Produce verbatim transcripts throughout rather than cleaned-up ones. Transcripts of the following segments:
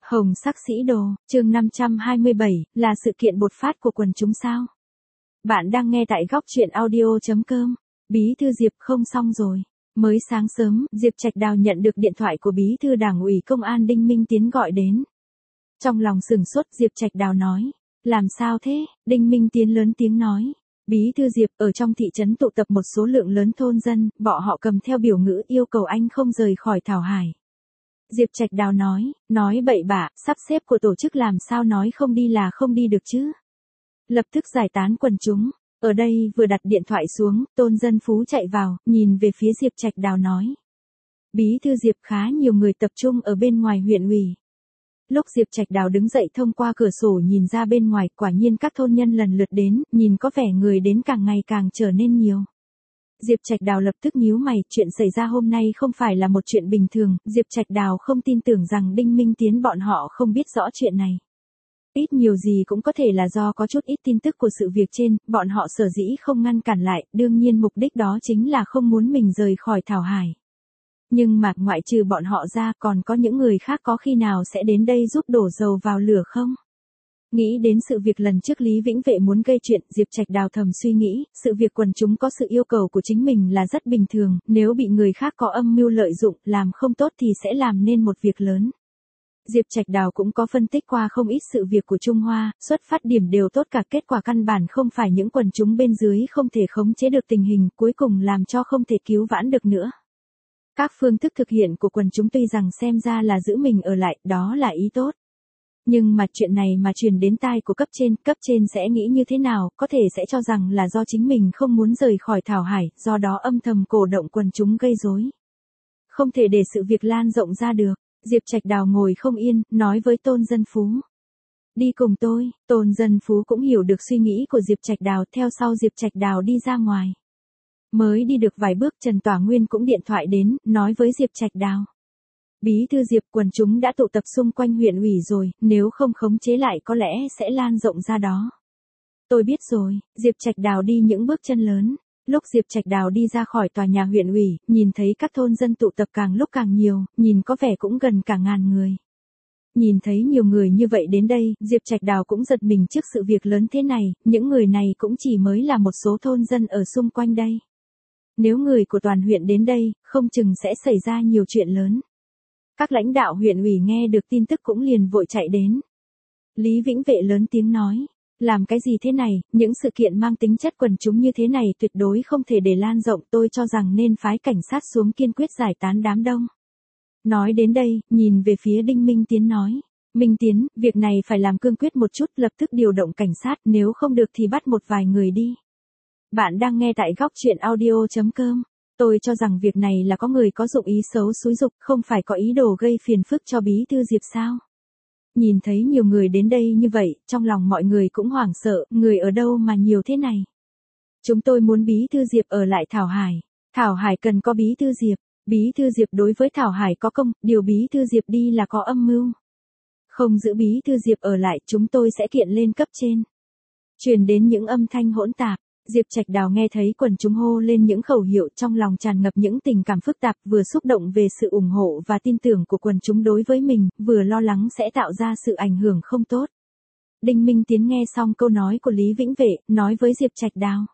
Hồng sắc sĩ đồ, chương năm trăm hai mươi bảy, là sự kiện bột phát của quần chúng sao? Bạn đang nghe tại góc truyện audio chấm com. Bí thư Diệp không xong rồi. Mới sáng sớm, Diệp Trạch Đào nhận được điện thoại của Bí thư Đảng ủy Công an Đinh Minh Tiến gọi đến. Trong lòng sửng sốt, Diệp Trạch Đào nói. Làm sao thế? Đinh Minh Tiến lớn tiếng nói. Bí thư Diệp, ở trong thị trấn tụ tập một số lượng lớn thôn dân, bọn họ cầm theo biểu ngữ yêu cầu anh không rời khỏi Thảo Hải. Diệp Trạch Đào nói, nói bậy bạ, sắp xếp của tổ chức làm sao nói không đi là không đi được chứ. Lập tức giải tán quần chúng. Ở đây vừa đặt điện thoại xuống, Tôn Dân Phú chạy vào, nhìn về phía Diệp Trạch Đào nói. Bí thư Diệp, khá nhiều người tập trung ở bên ngoài huyện ủy. Lúc Diệp Trạch Đào đứng dậy thông qua cửa sổ nhìn ra bên ngoài, quả nhiên các thôn nhân lần lượt đến, nhìn có vẻ người đến càng ngày càng trở nên nhiều. Diệp Trạch Đào lập tức nhíu mày, chuyện xảy ra hôm nay không phải là một chuyện bình thường, Diệp Trạch Đào không tin tưởng rằng Đinh Minh Tiến bọn họ không biết rõ chuyện này. Ít nhiều gì cũng có thể là do có chút ít tin tức của sự việc trên, bọn họ sở dĩ không ngăn cản lại, đương nhiên mục đích đó chính là không muốn mình rời khỏi Thảo Hải. Nhưng mà ngoại trừ bọn họ ra còn có những người khác có khi nào sẽ đến đây giúp đổ dầu vào lửa không? Nghĩ đến sự việc lần trước Lý Vĩnh Vệ muốn gây chuyện, Diệp Trạch Đào thầm suy nghĩ, sự việc quần chúng có sự yêu cầu của chính mình là rất bình thường, nếu bị người khác có âm mưu lợi dụng, làm không tốt thì sẽ làm nên một việc lớn. Diệp Trạch Đào cũng có phân tích qua không ít sự việc của Trung Hoa, xuất phát điểm đều tốt cả, kết quả căn bản không phải những quần chúng bên dưới không thể khống chế được tình hình, cuối cùng làm cho không thể cứu vãn được nữa. Các phương thức thực hiện của quần chúng tuy rằng xem ra là giữ mình ở lại, đó là ý tốt. Nhưng mà chuyện này mà truyền đến tai của cấp trên, cấp trên sẽ nghĩ như thế nào, có thể sẽ cho rằng là do chính mình không muốn rời khỏi Thảo Hải, do đó âm thầm cổ động quần chúng gây rối. Không thể để sự việc lan rộng ra được, Diệp Trạch Đào ngồi không yên, nói với Tôn Dân Phú. Đi cùng tôi, Tôn Dân Phú cũng hiểu được suy nghĩ của Diệp Trạch Đào, theo sau Diệp Trạch Đào đi ra ngoài. Mới đi được vài bước Trần Tỏa Nguyên cũng điện thoại đến, nói với Diệp Trạch Đào. Bí thư Diệp, quần chúng đã tụ tập xung quanh huyện ủy rồi, nếu không khống chế lại có lẽ sẽ lan rộng ra đó. Tôi biết rồi, Diệp Trạch Đào đi những bước chân lớn. Lúc Diệp Trạch Đào đi ra khỏi tòa nhà huyện ủy, nhìn thấy các thôn dân tụ tập càng lúc càng nhiều, nhìn có vẻ cũng gần cả ngàn người. Nhìn thấy nhiều người như vậy đến đây, Diệp Trạch Đào cũng giật mình trước sự việc lớn thế này, những người này cũng chỉ mới là một số thôn dân ở xung quanh đây. Nếu người của toàn huyện đến đây, không chừng sẽ xảy ra nhiều chuyện lớn. Các lãnh đạo huyện ủy nghe được tin tức cũng liền vội chạy đến. Lý Vĩnh Vệ lớn tiếng nói, làm cái gì thế này, những sự kiện mang tính chất quần chúng như thế này tuyệt đối không thể để lan rộng, tôi cho rằng nên phái cảnh sát xuống kiên quyết giải tán đám đông. Nói đến đây, nhìn về phía Đinh Minh Tiến nói, Minh Tiến, việc này phải làm cương quyết một chút, lập tức điều động cảnh sát, nếu không được thì bắt một vài người đi. Bạn đang nghe tại góc truyện audio chấm com. Tôi cho rằng việc này là có người có dụng ý xấu xúi giục, không phải có ý đồ gây phiền phức cho Bí thư Diệp sao? Nhìn thấy nhiều người đến đây như vậy, trong lòng mọi người cũng hoảng sợ, người ở đâu mà nhiều thế này? Chúng tôi muốn Bí thư Diệp ở lại Thảo Hải. Thảo Hải cần có Bí thư Diệp. Bí thư Diệp đối với Thảo Hải có công, điều Bí thư Diệp đi là có âm mưu. Không giữ Bí thư Diệp ở lại, chúng tôi sẽ kiện lên cấp trên. Truyền đến những âm thanh hỗn tạp. Diệp Trạch Đào nghe thấy quần chúng hô lên những khẩu hiệu, trong lòng tràn ngập những tình cảm phức tạp, vừa xúc động về sự ủng hộ và tin tưởng của quần chúng đối với mình, vừa lo lắng sẽ tạo ra sự ảnh hưởng không tốt. Đinh Minh Tiến nghe xong câu nói của Lý Vĩnh Vệ, nói với Diệp Trạch Đào.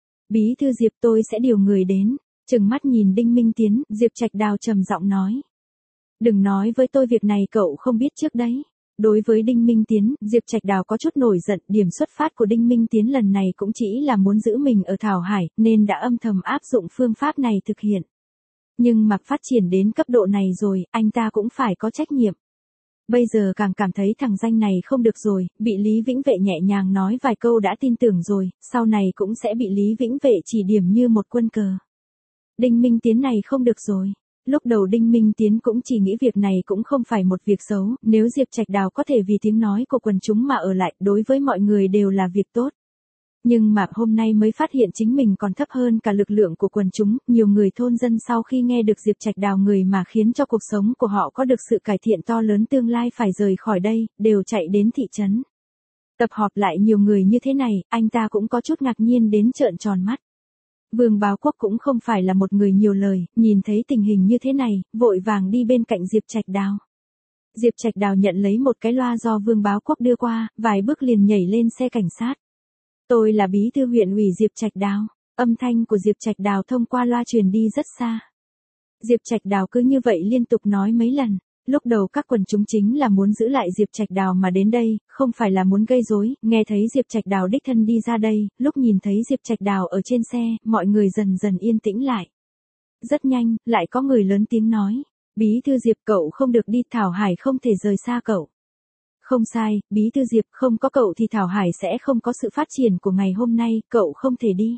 Bí thư Diệp, tôi sẽ điều người đến. Trừng mắt nhìn Đinh Minh Tiến, Diệp Trạch Đào trầm giọng nói. Đừng nói với tôi việc này cậu không biết trước đấy. Đối với Đinh Minh Tiến, Diệp Trạch Đào có chút nổi giận, điểm xuất phát của Đinh Minh Tiến lần này cũng chỉ là muốn giữ mình ở Thảo Hải, nên đã âm thầm áp dụng phương pháp này thực hiện. Nhưng mà phát triển đến cấp độ này rồi, anh ta cũng phải có trách nhiệm. Bây giờ càng cảm thấy thằng danh này không được rồi, bị Lý Vĩnh Vệ nhẹ nhàng nói vài câu đã tin tưởng rồi, sau này cũng sẽ bị Lý Vĩnh Vệ chỉ điểm như một quân cờ. Đinh Minh Tiến này không được rồi. Lúc đầu Đinh Minh Tiến cũng chỉ nghĩ việc này cũng không phải một việc xấu, nếu Diệp Trạch Đào có thể vì tiếng nói của quần chúng mà ở lại, đối với mọi người đều là việc tốt. Nhưng mà hôm nay mới phát hiện chính mình còn thấp hơn cả lực lượng của quần chúng, nhiều người thôn dân sau khi nghe được Diệp Trạch Đào người mà khiến cho cuộc sống của họ có được sự cải thiện to lớn tương lai phải rời khỏi đây, đều chạy đến thị trấn. Tập họp lại nhiều người như thế này, anh ta cũng có chút ngạc nhiên đến trợn tròn mắt. Vương Báo Quốc cũng không phải là một người nhiều lời, nhìn thấy tình hình như thế này, vội vàng đi bên cạnh Diệp Trạch Đào. Diệp Trạch Đào nhận lấy một cái loa do Vương Báo Quốc đưa qua, vài bước liền nhảy lên xe cảnh sát. Tôi là bí thư huyện ủy Diệp Trạch Đào. Âm thanh của Diệp Trạch Đào thông qua loa truyền đi rất xa. Diệp Trạch Đào cứ như vậy liên tục nói mấy lần. Lúc đầu các quần chúng chính là muốn giữ lại Diệp Trạch Đào mà đến đây, không phải là muốn gây rối. Nghe thấy Diệp Trạch Đào đích thân đi ra đây, lúc nhìn thấy Diệp Trạch Đào ở trên xe, mọi người dần dần yên tĩnh lại. Rất nhanh, lại có người lớn tiếng nói. Bí thư Diệp, cậu không được đi, Thảo Hải không thể rời xa cậu. Không sai, bí thư Diệp, không có cậu thì Thảo Hải sẽ không có sự phát triển của ngày hôm nay, cậu không thể đi.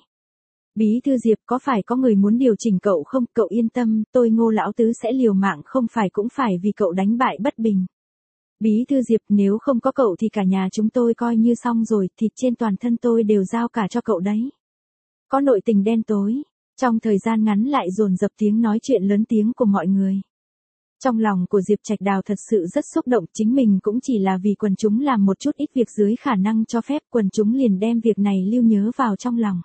Bí thư Diệp, có phải có người muốn điều chỉnh cậu không? Cậu yên tâm, tôi Ngô lão tứ sẽ liều mạng, không phải cũng phải vì cậu đánh bại Bất Bình. Bí thư Diệp, nếu không có cậu thì cả nhà chúng tôi coi như xong rồi, thịt trên toàn thân tôi đều giao cả cho cậu đấy. Có nội tình đen tối. Trong thời gian ngắn lại dồn dập tiếng nói chuyện lớn tiếng của mọi người. Trong lòng của Diệp Trạch Đào thật sự rất xúc động, chính mình cũng chỉ là vì quần chúng làm một chút ít việc dưới khả năng cho phép, quần chúng liền đem việc này lưu nhớ vào trong lòng.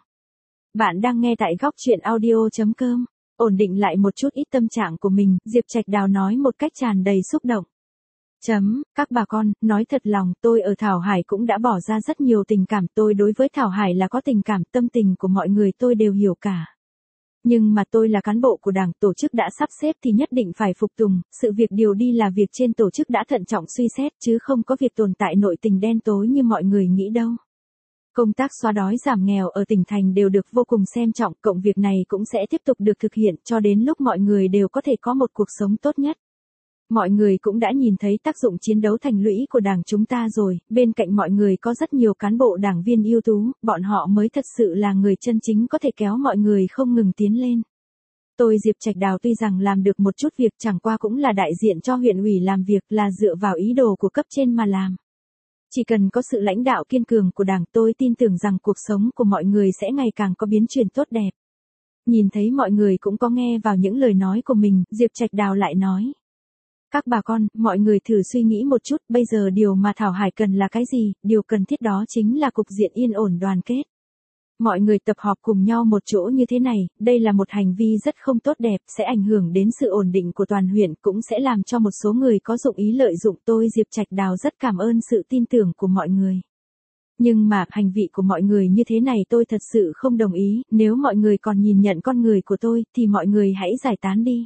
Bạn đang nghe tại góc truyện audio chấm com, ổn định lại một chút ít tâm trạng của mình, Diệp Trạch Đào nói một cách tràn đầy xúc động. Chấm, các bà con, nói thật lòng, tôi ở Thảo Hải cũng đã bỏ ra rất nhiều tình cảm, tôi đối với Thảo Hải là có tình cảm, tâm tình của mọi người tôi đều hiểu cả. Nhưng mà tôi là cán bộ của đảng, tổ chức đã sắp xếp thì nhất định phải phục tùng, sự việc điều đi là việc trên tổ chức đã thận trọng suy xét chứ không có việc tồn tại nội tình đen tối như mọi người nghĩ đâu. Công tác xóa đói giảm nghèo ở tỉnh thành đều được vô cùng xem trọng, cộng việc này cũng sẽ tiếp tục được thực hiện cho đến lúc mọi người đều có thể có một cuộc sống tốt nhất. Mọi người cũng đã nhìn thấy tác dụng chiến đấu thành lũy của đảng chúng ta rồi, bên cạnh mọi người có rất nhiều cán bộ đảng viên ưu tú, bọn họ mới thật sự là người chân chính có thể kéo mọi người không ngừng tiến lên. Tôi Diệp Trạch Đào tuy rằng làm được một chút việc chẳng qua cũng là đại diện cho huyện ủy làm việc là dựa vào ý đồ của cấp trên mà làm. Chỉ cần có sự lãnh đạo kiên cường của đảng tôi tin tưởng rằng cuộc sống của mọi người sẽ ngày càng có biến chuyển tốt đẹp. Nhìn thấy mọi người cũng có nghe vào những lời nói của mình, Diệp Trạch Đào lại nói. Các bà con, mọi người thử suy nghĩ một chút, bây giờ điều mà Thảo Hải cần là cái gì, điều cần thiết đó chính là cục diện yên ổn đoàn kết. Mọi người tập họp cùng nhau một chỗ như thế này, đây là một hành vi rất không tốt đẹp, sẽ ảnh hưởng đến sự ổn định của toàn huyện, cũng sẽ làm cho một số người có dụng ý lợi dụng tôi Diệp Trạch Đào rất cảm ơn sự tin tưởng của mọi người. Nhưng mà, hành vi của mọi người như thế này tôi thật sự không đồng ý, nếu mọi người còn nhìn nhận con người của tôi, thì mọi người hãy giải tán đi.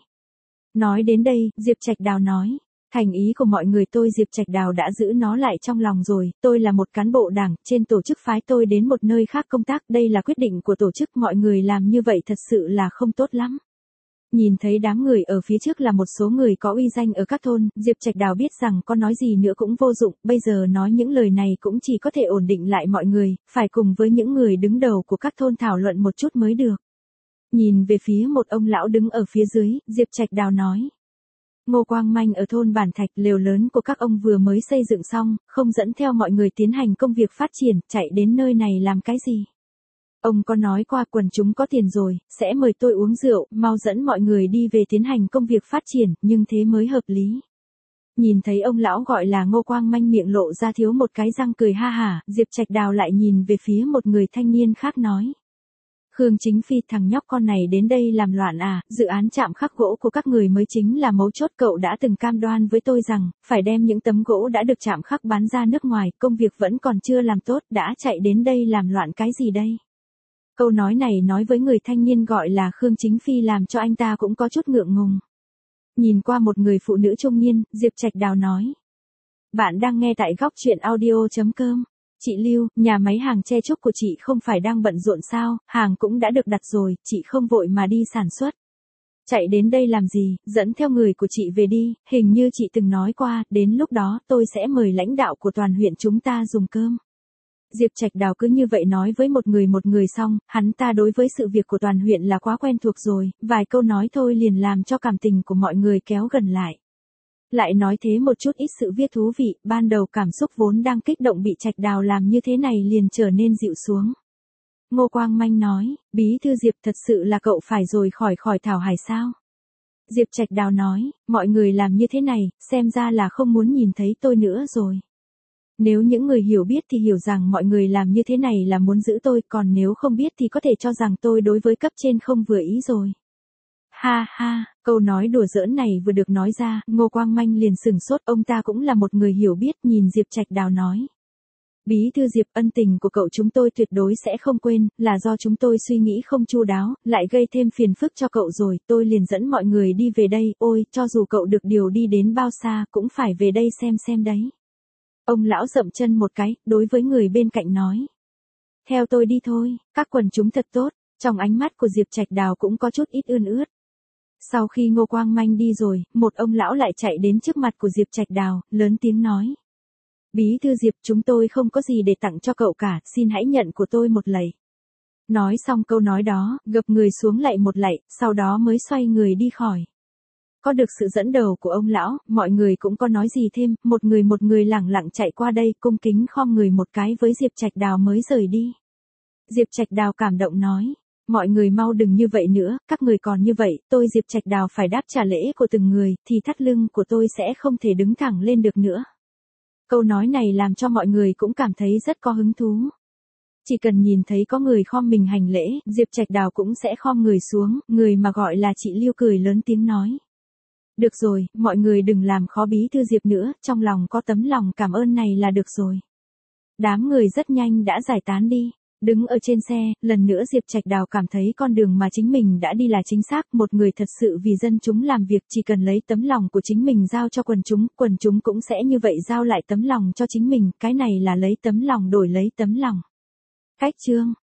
Nói đến đây, Diệp Trạch Đào nói, thành ý của mọi người tôi Diệp Trạch Đào đã giữ nó lại trong lòng rồi, tôi là một cán bộ đảng, trên tổ chức phái tôi đến một nơi khác công tác, đây là quyết định của tổ chức, mọi người làm như vậy thật sự là không tốt lắm. Nhìn thấy đám người ở phía trước là một số người có uy danh ở các thôn, Diệp Trạch Đào biết rằng có nói gì nữa cũng vô dụng, bây giờ nói những lời này cũng chỉ có thể ổn định lại mọi người, phải cùng với những người đứng đầu của các thôn thảo luận một chút mới được. Nhìn về phía một ông lão đứng ở phía dưới, Diệp Trạch Đào nói. Ngô Quang Manh ở thôn Bản Thạch, lều lớn của các ông vừa mới xây dựng xong, không dẫn theo mọi người tiến hành công việc phát triển, chạy đến nơi này làm cái gì? Ông có nói qua quần chúng có tiền rồi, sẽ mời tôi uống rượu, mau dẫn mọi người đi về tiến hành công việc phát triển, nhưng thế mới hợp lý. Nhìn thấy ông lão gọi là Ngô Quang Manh miệng lộ ra thiếu một cái răng cười ha hả, Diệp Trạch Đào lại nhìn về phía một người thanh niên khác nói. Khương Chính Phi, thằng nhóc con này đến đây làm loạn à, dự án chạm khắc gỗ của các người mới chính là mấu chốt, cậu đã từng cam đoan với tôi rằng, phải đem những tấm gỗ đã được chạm khắc bán ra nước ngoài, công việc vẫn còn chưa làm tốt, đã chạy đến đây làm loạn cái gì đây? Câu nói này nói với người thanh niên gọi là Khương Chính Phi làm cho anh ta cũng có chút ngượng ngùng. Nhìn qua một người phụ nữ trung niên, Diệp Trạch Đào nói. Bạn đang nghe tại góc truyện audio chấm com. Chị Lưu, nhà máy hàng tre trúc của chị không phải đang bận rộn sao, hàng cũng đã được đặt rồi, chị không vội mà đi sản xuất. Chạy đến đây làm gì, dẫn theo người của chị về đi, hình như chị từng nói qua, đến lúc đó tôi sẽ mời lãnh đạo của toàn huyện chúng ta dùng cơm. Diệp Trạch Đào cứ như vậy nói với một người một người xong, hắn ta đối với sự việc của toàn huyện là quá quen thuộc rồi, vài câu nói thôi liền làm cho cảm tình của mọi người kéo gần lại. Lại nói thế một chút ít sự viết thú vị, ban đầu cảm xúc vốn đang kích động bị Trạch Đào làm như thế này liền trở nên dịu xuống. Ngô Quang Manh nói, bí thư Diệp thật sự là cậu phải rồi khỏi khỏi Thảo Hải sao? Diệp Trạch Đào nói, mọi người làm như thế này, xem ra là không muốn nhìn thấy tôi nữa rồi. Nếu những người hiểu biết thì hiểu rằng mọi người làm như thế này là muốn giữ tôi, còn nếu không biết thì có thể cho rằng tôi đối với cấp trên không vừa ý rồi. Ha ha, câu nói đùa giỡn này vừa được nói ra, Ngô Quang Manh liền sửng sốt, ông ta cũng là một người hiểu biết, nhìn Diệp Trạch Đào nói. Bí thư Diệp, ân tình của cậu chúng tôi tuyệt đối sẽ không quên, là do chúng tôi suy nghĩ không chu đáo, lại gây thêm phiền phức cho cậu rồi, tôi liền dẫn mọi người đi về đây, ôi, cho dù cậu được điều đi đến bao xa, cũng phải về đây xem xem đấy. Ông lão dậm chân một cái, đối với người bên cạnh nói. Theo tôi đi thôi, các quần chúng thật tốt, trong ánh mắt của Diệp Trạch Đào cũng có chút ít ươn ướt. Sau khi Ngô Quang Manh đi rồi, một ông lão lại chạy đến trước mặt của Diệp Trạch Đào, lớn tiếng nói. Bí thư Diệp, chúng tôi không có gì để tặng cho cậu cả, xin hãy nhận của tôi một lạy. Nói xong câu nói đó, gập người xuống lạy một lạy, sau đó mới xoay người đi khỏi. Có được sự dẫn đầu của ông lão, mọi người cũng có nói gì thêm, một người một người lẳng lặng chạy qua đây, cung kính khom người một cái với Diệp Trạch Đào mới rời đi. Diệp Trạch Đào cảm động nói. Mọi người mau đừng như vậy nữa, các người còn như vậy, tôi Diệp Trạch Đào phải đáp trả lễ của từng người, thì thắt lưng của tôi sẽ không thể đứng thẳng lên được nữa. Câu nói này làm cho mọi người cũng cảm thấy rất có hứng thú. Chỉ cần nhìn thấy có người khom mình hành lễ, Diệp Trạch Đào cũng sẽ khom người xuống, người mà gọi là chị Liêu cười lớn tiếng nói. Được rồi, mọi người đừng làm khó bí thư Diệp nữa, trong lòng có tấm lòng cảm ơn này là được rồi. Đám người rất nhanh đã giải tán đi. Đứng ở trên xe, lần nữa Diệp Trạch Đào cảm thấy con đường mà chính mình đã đi là chính xác, một người thật sự vì dân chúng làm việc, chỉ cần lấy tấm lòng của chính mình giao cho quần chúng, quần chúng cũng sẽ như vậy giao lại tấm lòng cho chính mình, cái này là lấy tấm lòng đổi lấy tấm lòng. Cách chương